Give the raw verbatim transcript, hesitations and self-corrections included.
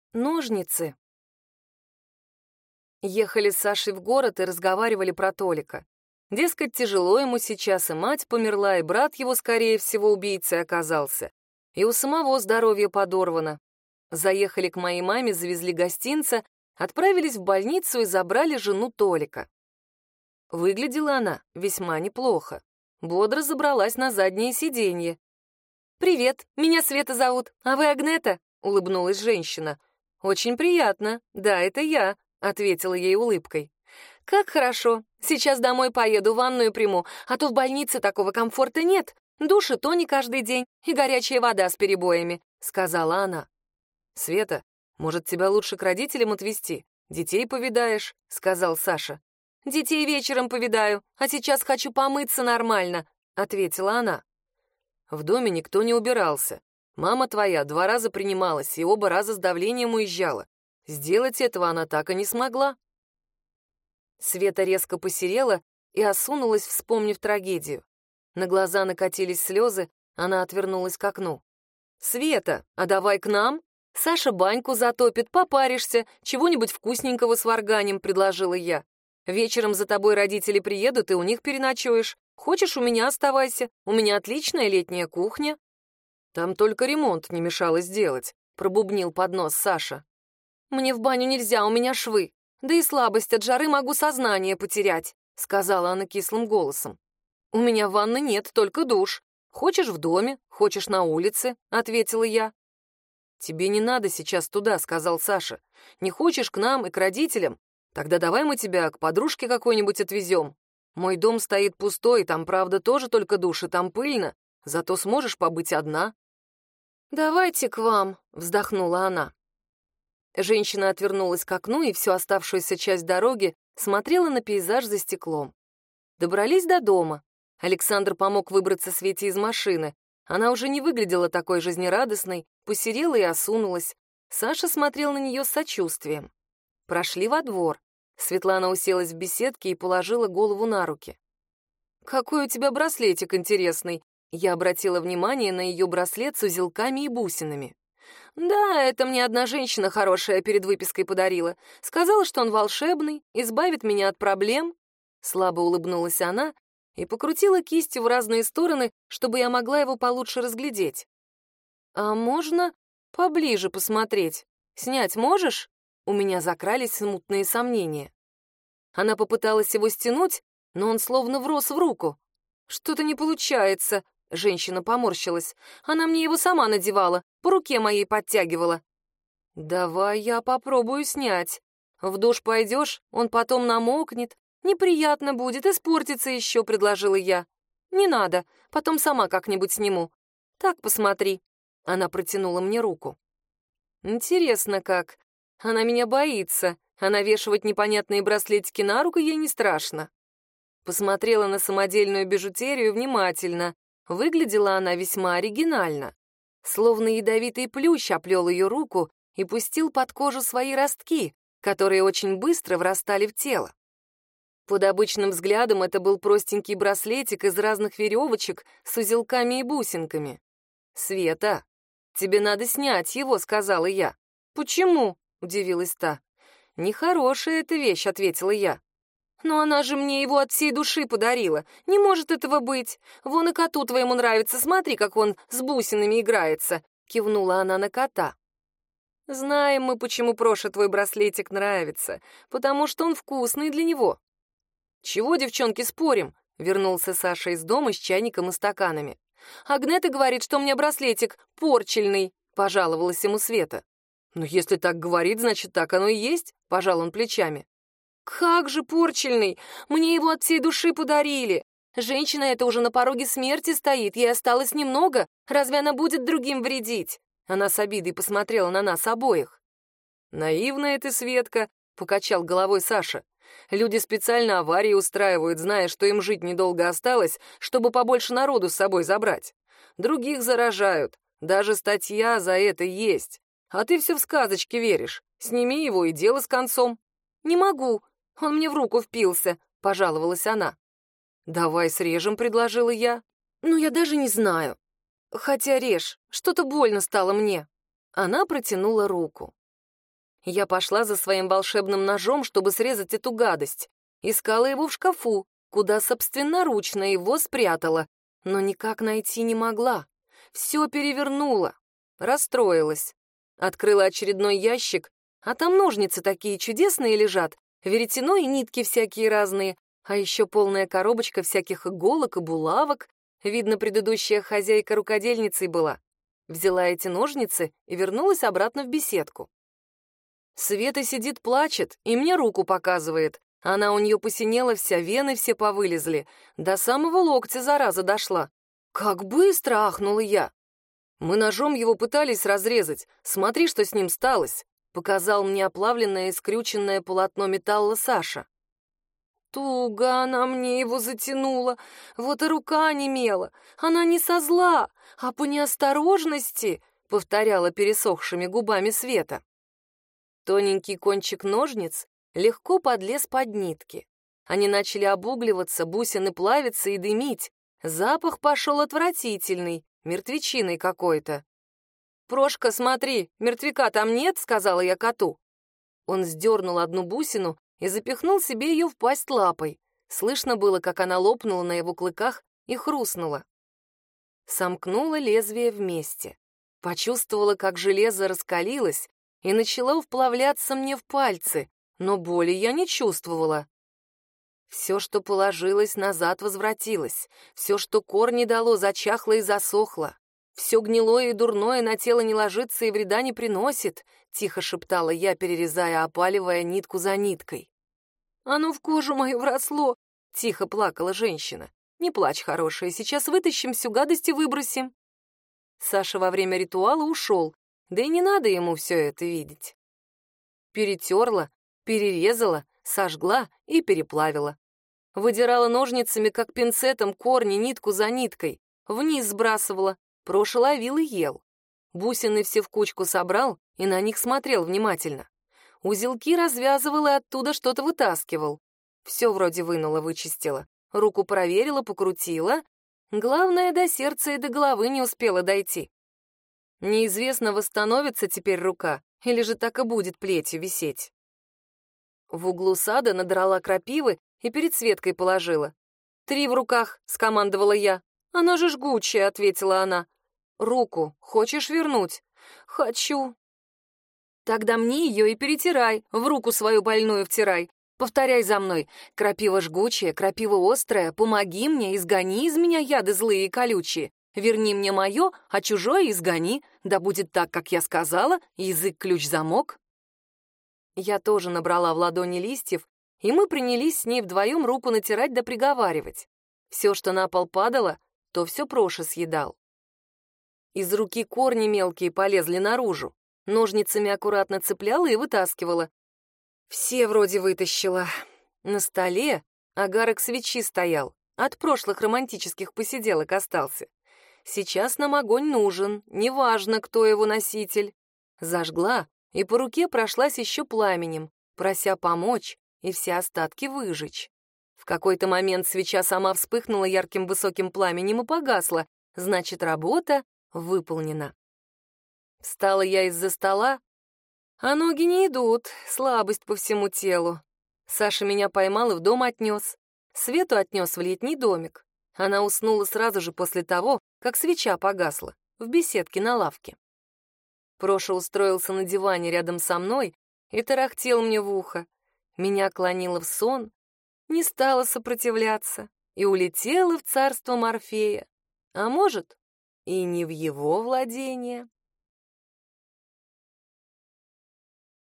Ножницы. Ехали с Сашей в город и разговаривали про Толика. Дескать, тяжело ему сейчас, и мать померла, и брат его, скорее всего, убийцей оказался. И у самого здоровье подорвано. Заехали к моей маме, завезли гостинца, отправились в больницу и забрали жену Толика. Выглядела она весьма неплохо. Бодро забралась на заднее сиденье. «Привет, меня Света зовут, а вы Агнета?» — улыбнулась женщина. «Очень приятно. Да, это я», — ответила ей улыбкой. «Как хорошо. Сейчас домой поеду, ванную приму, а то в больнице такого комфорта нет. Душ и то не каждый день, и горячая вода с перебоями», — сказала она. «Света, может, тебя лучше к родителям отвезти? Детей повидаешь», — сказал Саша. «Детей вечером повидаю, а сейчас хочу помыться нормально», — ответила она. В доме никто не убирался. Мама твоя два раза принималась и оба раза с давлением уезжала. Сделать этого она так и не смогла. Света резко посерела и осунулась, вспомнив трагедию. На глаза накатились слезы, она отвернулась к окну. «Света, а давай к нам? Саша баньку затопит, попаришься, чего-нибудь вкусненького сварганим», — предложила я. «Вечером за тобой родители приедут, и у них переночуешь. Хочешь, у меня оставайся, у меня отличная летняя кухня». «Там только ремонт не мешало сделать», — пробубнил под нос Саша. «Мне в баню нельзя, у меня швы. Да и слабость от жары могу сознание потерять», — сказала она кислым голосом. «У меня ванны нет, только душ. Хочешь в доме, хочешь на улице», — ответила я. «Тебе не надо сейчас туда», — сказал Саша. «Не хочешь к нам и к родителям? Тогда давай мы тебя к подружке какой-нибудь отвезем. Мой дом стоит пустой, там, правда, тоже только душ, и там пыльно, зато сможешь побыть одна». «Давайте к вам», — вздохнула она. Женщина отвернулась к окну и всю оставшуюся часть дороги смотрела на пейзаж за стеклом. Добрались до дома. Александр помог выбраться Свете из машины. Она уже не выглядела такой жизнерадостной, посерела и осунулась. Саша смотрел на нее с сочувствием. Прошли во двор. Светлана уселась в беседке и положила голову на руки. «Какой у тебя браслетик интересный!» Я обратила внимание на ее браслет с узелками и бусинами. «Да, это мне одна женщина хорошая перед выпиской подарила. Сказала, что он волшебный, избавит меня от проблем». Слабо улыбнулась она и покрутила кистью в разные стороны, чтобы я могла его получше разглядеть. «А можно поближе посмотреть? Снять можешь?» У меня закрались смутные сомнения. Она попыталась его стянуть, но он словно врос в руку. «Что-то не получается», — женщина поморщилась. «Она мне его сама надевала, по руке моей подтягивала». «Давай я попробую снять. В душ пойдешь, он потом намокнет. Неприятно будет, испортится еще», — предложила я. «Не надо, потом сама как-нибудь сниму. Так, посмотри». Она протянула мне руку. «Интересно как. Она меня боится, а навешивать непонятные браслетики на руку ей не страшно». Посмотрела на самодельную бижутерию внимательно. Выглядела она весьма оригинально. Словно ядовитый плющ оплел ее руку и пустил под кожу свои ростки, которые очень быстро врастали в тело. Под обычным взглядом это был простенький браслетик из разных веревочек с узелками и бусинками. «Света, тебе надо снять его», — сказала я. «Почему?» — удивилась та. «Нехорошая эта вещь», — ответила я. «Но она же мне его от всей души подарила. Не может этого быть. Вон и коту твоему нравится. Смотри, как он с бусинами играется», — кивнула она на кота. «Знаем мы, почему Проше твой браслетик нравится. Потому что он вкусный для него». «Чего, девчонки, спорим?» — вернулся Саша из дома с чайником и стаканами. «Агнета говорит, что у меня браслетик порчельный», — пожаловалась ему Света. «Ну, если так говорит, значит, так оно и есть», — пожал он плечами. «Как же порчельный! Мне его от всей души подарили! Женщина эта уже на пороге смерти стоит, ей осталось немного, разве она будет другим вредить?» Она с обидой посмотрела на нас обоих. «Наивная ты, Светка», — покачал головой Саша. «Люди специально аварии устраивают, зная, что им жить недолго осталось, чтобы побольше народу с собой забрать. Других заражают, даже статья за это есть. А ты все в сказочки веришь. Сними его и дело с концом». «Не могу, он мне в руку впился», — пожаловалась она. «Давай срежем», — предложила я. «Ну, я даже не знаю. Хотя режь, что-то больно стало мне». Она протянула руку. Я пошла за своим волшебным ножом, чтобы срезать эту гадость. Искала его в шкафу, куда собственноручно его спрятала, но никак найти не могла. Все перевернула. Расстроилась. Открыла очередной ящик, а там ножницы такие чудесные лежат, веретено и нитки всякие разные, а еще полная коробочка всяких иголок и булавок. Видно, предыдущая хозяйка рукодельницей была. Взяла эти ножницы и вернулась обратно в беседку. Света сидит, плачет и мне руку показывает. Она у нее посинела вся, вены все повылезли. До самого локтя зараза дошла. Как быстро, ахнула я. Мы ножом его пытались разрезать. Смотри, что с ним сталось. Показал мне оплавленное и скрюченное полотно металла Саша. Туго она мне его затянула, вот и рука онемела. Она не со зла, а по неосторожности, повторяла пересохшими губами Света. Тоненький кончик ножниц легко подлез под нитки. Они начали обугливаться, бусины плавиться и дымить. Запах пошел отвратительный, мертвечиной какой-то. «Прошка, смотри, мертвяка там нет», — сказала я коту. Он сдернул одну бусину и запихнул себе ее в пасть лапой. Слышно было, как она лопнула на его клыках и хрустнула. Сомкнула лезвие вместе. Почувствовала, как железо раскалилось и начало вплавляться мне в пальцы, но боли я не чувствовала. Все, что положилось, назад возвратилось. Все, что корни дало, зачахло и засохло. Все гнилое и дурное на тело не ложится и вреда не приносит, тихо шептала я, перерезая, опаливая нитку за ниткой. Оно в кожу мою вросло, тихо плакала женщина. Не плачь, хорошая, сейчас вытащим всю гадость и выбросим. Саша во время ритуала ушел, да и не надо ему все это видеть. Перетерла, перерезала, сожгла и переплавила. Выдирала ножницами, как пинцетом, корни нитку за ниткой, вниз сбрасывала, Проша ловил и ел. Бусины все в кучку собрал и на них смотрел внимательно. Узелки развязывал и оттуда что-то вытаскивал. Все вроде вынула, вычистила. Руку проверила, покрутила. Главное, до сердца и до головы не успела дойти. Неизвестно, восстановится теперь рука, или же так и будет плетью висеть. В углу сада надрала крапивы и перед Светкой положила. «Три в руках», — скомандовала я. «Она же жгучая», — ответила она. «Руку хочешь вернуть?» «Хочу». «Тогда мне ее и перетирай, в руку свою больную втирай. Повторяй за мной. Крапива жгучая, крапива острая, помоги мне, изгони из меня яды злые и колючие. Верни мне мое, а чужое изгони. Да будет так, как я сказала, язык ключ-замок». Я тоже набрала в ладони листьев, и мы принялись с ней вдвоем руку натирать да приговаривать. Все, что на пол падало, то все Проша съедал. Из руки корни мелкие полезли наружу. Ножницами аккуратно цепляла и вытаскивала. Все вроде вытащила. На столе огарок свечи стоял. От прошлых романтических посиделок остался. Сейчас нам огонь нужен, неважно, кто его носитель. Зажгла, и по руке прошлась еще пламенем, прося помочь и все остатки выжечь. В какой-то момент свеча сама вспыхнула ярким высоким пламенем и погасла. Значит, работа выполнена. Встала я из-за стола, а ноги не идут, слабость по всему телу. Саша меня поймал и в дом отнес. Свету отнес в летний домик. Она уснула сразу же после того, как свеча погасла, в беседке на лавке. Проша устроился на диване рядом со мной и тарахтел мне в ухо. Меня клонило в сон, не стала сопротивляться и улетела в царство Морфея. А может, и не в его владение.